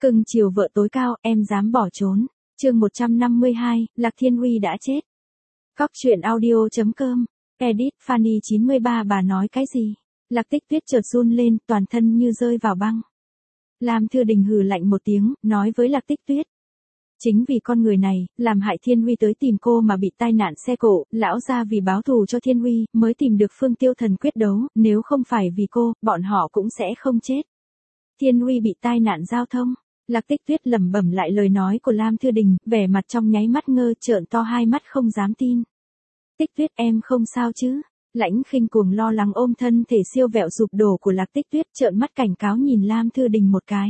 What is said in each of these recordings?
Cưng chiều vợ tối cao, em dám bỏ trốn. Chương 152, Lạc Thiên Uy đã chết. Cóc truyện audio.com. Edit Fanny 93. Bà nói cái gì? Lạc Tích Tuyết chợt run lên, toàn thân như rơi vào băng. Lam Thư Đình hừ lạnh một tiếng, nói với Lạc Tích Tuyết. Chính vì con người này, làm hại Thiên Uy tới tìm cô mà bị tai nạn xe cộ, lão gia vì báo thù cho Thiên Uy, mới tìm được Phương Tiêu Thần quyết đấu, nếu không phải vì cô, bọn họ cũng sẽ không chết. Thiên Uy bị tai nạn giao thông. Lạc Tích Tuyết lẩm bẩm lại lời nói của Lam Thư Đình, vẻ mặt trong nháy mắt ngơ trợn to hai mắt không dám tin. Tích Tuyết em không sao chứ? Lãnh Khinh Cuồng lo lắng ôm thân thể siêu vẹo sụp đổ của Lạc Tích Tuyết trợn mắt cảnh cáo nhìn Lam Thư Đình một cái.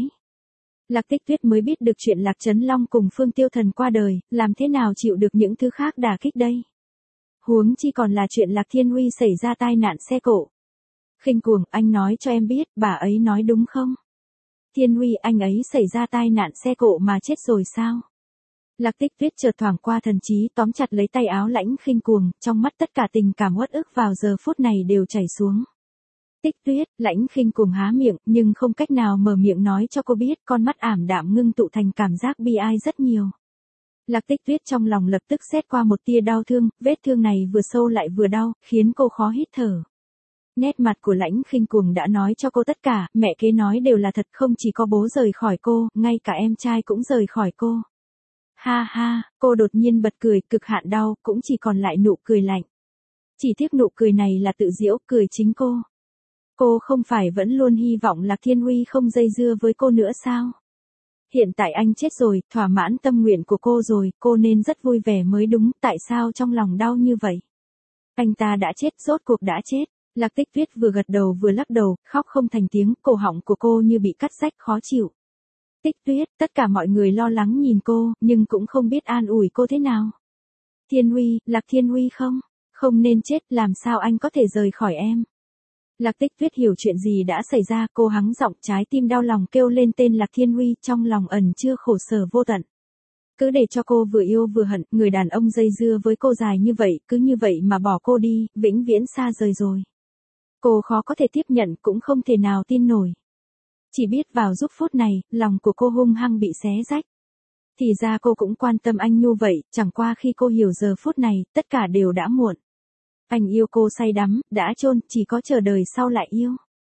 Lạc Tích Tuyết mới biết được chuyện Lạc Trấn Long cùng Phương Tiêu Thần qua đời, làm thế nào chịu được những thứ khác đả kích đây? Huống chi còn là chuyện Lạc Thiên Uy xảy ra tai nạn xe cộ. Khinh Cuồng, anh nói cho em biết, bà ấy nói đúng không? Thiên Uy anh ấy xảy ra tai nạn xe cộ mà chết rồi sao? Lạc Tích Tuyết chợt thoảng qua thần trí tóm chặt lấy tay áo Lãnh Khinh Cuồng, trong mắt tất cả tình cảm uất ức vào giờ phút này đều chảy xuống. Tích Tuyết, Lãnh Khinh Cuồng há miệng, nhưng không cách nào mở miệng nói cho cô biết, con mắt ảm đạm ngưng tụ thành cảm giác bi ai rất nhiều. Lạc Tích Tuyết trong lòng lập tức xét qua một tia đau thương, vết thương này vừa sâu lại vừa đau, khiến cô khó hít thở. Nét mặt của Lãnh Khinh Cuồng đã nói cho cô tất cả, mẹ kế nói đều là thật, không chỉ có bố rời khỏi cô, ngay cả em trai cũng rời khỏi cô. Ha ha, cô đột nhiên bật cười, cực hạn đau, cũng chỉ còn lại nụ cười lạnh. Chỉ tiếc nụ cười này là tự giễu, cười chính cô. Cô không phải vẫn luôn hy vọng Lạc Thiên Uy không dây dưa với cô nữa sao? Hiện tại anh chết rồi, thỏa mãn tâm nguyện của cô rồi, cô nên rất vui vẻ mới đúng, tại sao trong lòng đau như vậy? Anh ta đã chết, rốt cuộc đã chết. Lạc Tích Tuyết vừa gật đầu vừa lắc đầu, khóc không thành tiếng, cổ họng của cô như bị cắt rách khó chịu. Tích Tuyết, tất cả mọi người lo lắng nhìn cô, nhưng cũng không biết an ủi cô thế nào. Thiên Uy, Lạc Thiên Uy không nên chết, làm sao anh có thể rời khỏi em? Lạc Tích Tuyết hiểu chuyện gì đã xảy ra, cô hắng giọng, trái tim đau lòng kêu lên tên Lạc Thiên Uy, trong lòng ẩn chứa khổ sở vô tận. Cứ để cho cô vừa yêu vừa hận, người đàn ông dây dưa với cô dài như vậy, cứ như vậy mà bỏ cô đi, vĩnh viễn xa rời rồi. Cô khó có thể tiếp nhận, cũng không thể nào tin nổi. Chỉ biết vào giúp phút này, lòng của cô hung hăng bị xé rách. Thì ra cô cũng quan tâm anh như vậy, chẳng qua khi cô hiểu giờ phút này, tất cả đều đã muộn. Anh yêu cô say đắm, đã chôn, chỉ có chờ đời sau lại yêu.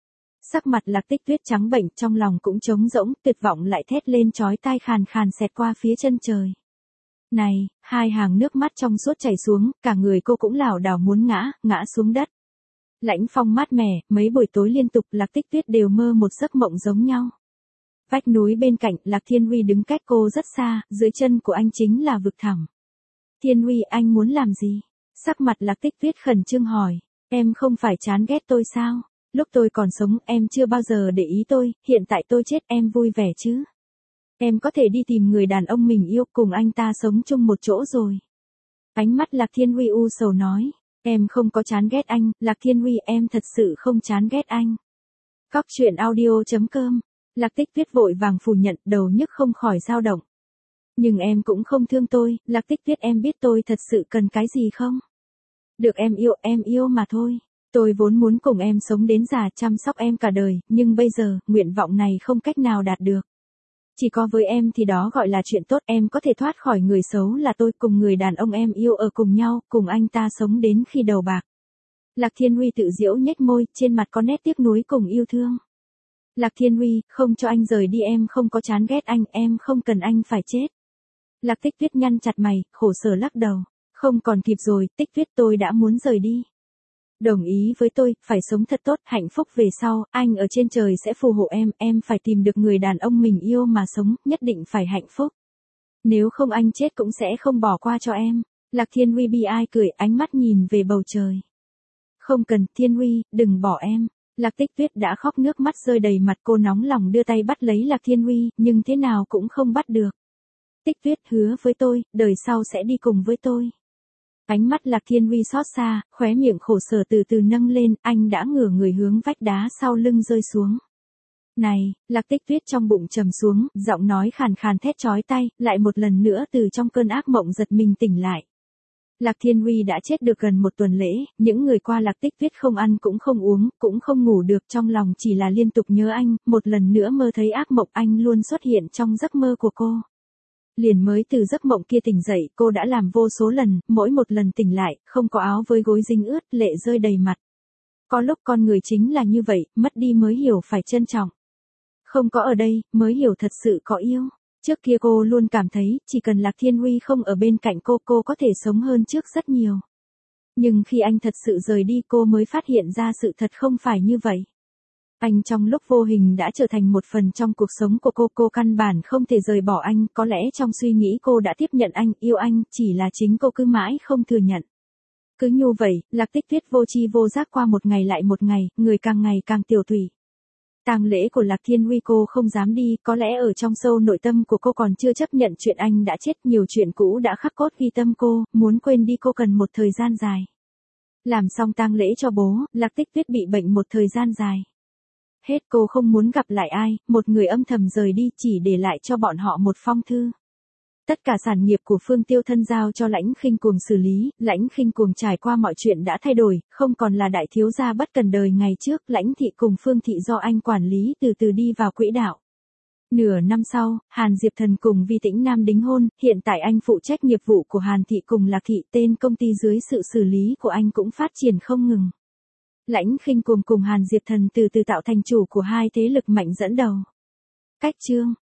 Sắc mặt Lạc Tích Tuyết trắng bệch, trong lòng cũng trống rỗng, tuyệt vọng lại thét lên chói tai khàn khàn xẹt qua phía chân trời. Này, hai hàng nước mắt trong suốt chảy xuống, cả người cô cũng lảo đảo muốn ngã xuống đất. Lãnh phong mát mẻ, mấy buổi tối liên tục Lạc Tích Tuyết đều mơ một giấc mộng giống nhau. Vách núi bên cạnh, Lạc Thiên Uy đứng cách cô rất xa, dưới chân của anh chính là vực thẳm. Thiên Uy, anh muốn làm gì? Sắc mặt Lạc Tích Tuyết khẩn trương hỏi, em không phải chán ghét tôi sao? Lúc tôi còn sống, em chưa bao giờ để ý tôi, hiện tại tôi chết em vui vẻ chứ? Em có thể đi tìm người đàn ông mình yêu, cùng anh ta sống chung một chỗ rồi. Ánh mắt Lạc Thiên Uy u sầu nói. Em không có chán ghét anh, Lạc Thiên Uy, em thật sự không chán ghét anh. Cóc truyện audio.com. Lạc Tích Tuyết vội vàng phủ nhận, đầu nhức không khỏi dao động. Nhưng em cũng không thương tôi, Lạc Tích Tuyết, em biết tôi thật sự cần cái gì không? Được em yêu mà thôi. Tôi vốn muốn cùng em sống đến già, chăm sóc em cả đời, nhưng bây giờ, nguyện vọng này không cách nào đạt được. Chỉ có với em thì đó gọi là chuyện tốt, em có thể thoát khỏi người xấu là tôi, cùng người đàn ông em yêu ở cùng nhau, cùng anh ta sống đến khi đầu bạc. Lạc Thiên Uy tự giễu nhếch môi, trên mặt có nét tiếc nuối cùng yêu thương. Lạc Thiên Uy, không cho anh rời đi, em không có chán ghét anh, em không cần anh phải chết. Lạc Tích Tuyết nhăn chặt mày, khổ sở lắc đầu. Không còn kịp rồi, Tích Tuyết, tôi đã muốn rời đi. Đồng ý với tôi, phải sống thật tốt, hạnh phúc về sau, anh ở trên trời sẽ phù hộ em phải tìm được người đàn ông mình yêu mà sống, nhất định phải hạnh phúc. Nếu không anh chết cũng sẽ không bỏ qua cho em. Lạc Thiên Uy bi ai cười, ánh mắt nhìn về bầu trời. Không cần, Thiên Uy, đừng bỏ em. Lạc Tích Tuyết đã khóc, nước mắt rơi đầy mặt, cô nóng lòng đưa tay bắt lấy Lạc Thiên Uy, nhưng thế nào cũng không bắt được. Tích Tuyết, hứa với tôi, đời sau sẽ đi cùng với tôi. Ánh mắt Lạc Thiên Uy xót xa, khóe miệng khổ sở từ từ nâng lên, anh đã ngửa người hướng vách đá sau lưng rơi xuống. Này, Lạc Tích Tuyết trong bụng trầm xuống, giọng nói khàn khàn thét chói tai, lại một lần nữa từ trong cơn ác mộng giật mình tỉnh lại. Lạc Thiên Uy đã chết được gần một tuần lễ, những người qua Lạc Tích Tuyết không ăn cũng không uống, cũng không ngủ được, trong lòng chỉ là liên tục nhớ anh, một lần nữa mơ thấy ác mộng anh luôn xuất hiện trong giấc mơ của cô. Liền mới từ giấc mộng kia tỉnh dậy, cô đã làm vô số lần, mỗi một lần tỉnh lại, không có áo với gối dính ướt, lệ rơi đầy mặt. Có lúc con người chính là như vậy, mất đi mới hiểu phải trân trọng. Không có ở đây, mới hiểu thật sự có yêu. Trước kia cô luôn cảm thấy, chỉ cần Lạc Thiên Uy không ở bên cạnh cô có thể sống hơn trước rất nhiều. Nhưng khi anh thật sự rời đi cô mới phát hiện ra sự thật không phải như vậy. Anh trong lúc vô hình đã trở thành một phần trong cuộc sống của cô căn bản không thể rời bỏ anh, có lẽ trong suy nghĩ cô đã tiếp nhận anh, yêu anh, chỉ là chính cô cứ mãi không thừa nhận. Cứ như vậy, Lạc Tích Tuyết vô tri vô giác qua một ngày lại một ngày, người càng ngày càng tiểu tụy. Tang lễ của Lạc Thiên Uy cô không dám đi, có lẽ ở trong sâu nội tâm của cô còn chưa chấp nhận chuyện anh đã chết, nhiều chuyện cũ đã khắc cốt ghi tâm cô, muốn quên đi cô cần một thời gian dài. Làm xong tang lễ cho bố, Lạc Tích Tuyết bị bệnh một thời gian dài. Hết cô không muốn gặp lại ai, một người âm thầm rời đi chỉ để lại cho bọn họ một phong thư. Tất cả sản nghiệp của Phương Tiêu Thân giao cho Lãnh Khinh Cuồng xử lý, Lãnh Khinh Cuồng trải qua mọi chuyện đã thay đổi, không còn là đại thiếu gia bất cần đời ngày trước, Lãnh Thị cùng Phương Thị do anh quản lý từ từ đi vào quỹ đạo. Nửa năm sau, Hàn Diệp Thần cùng Vi Tĩnh Nam đính hôn, hiện tại anh phụ trách nghiệp vụ của Hàn Thị cùng Lạc Thị, tên công ty dưới sự xử lý của anh cũng phát triển không ngừng. Lãnh Khinh Cuồng cùng Hàn Diệp Thần từ từ tạo thành chủ của hai thế lực mạnh dẫn đầu. Cách chương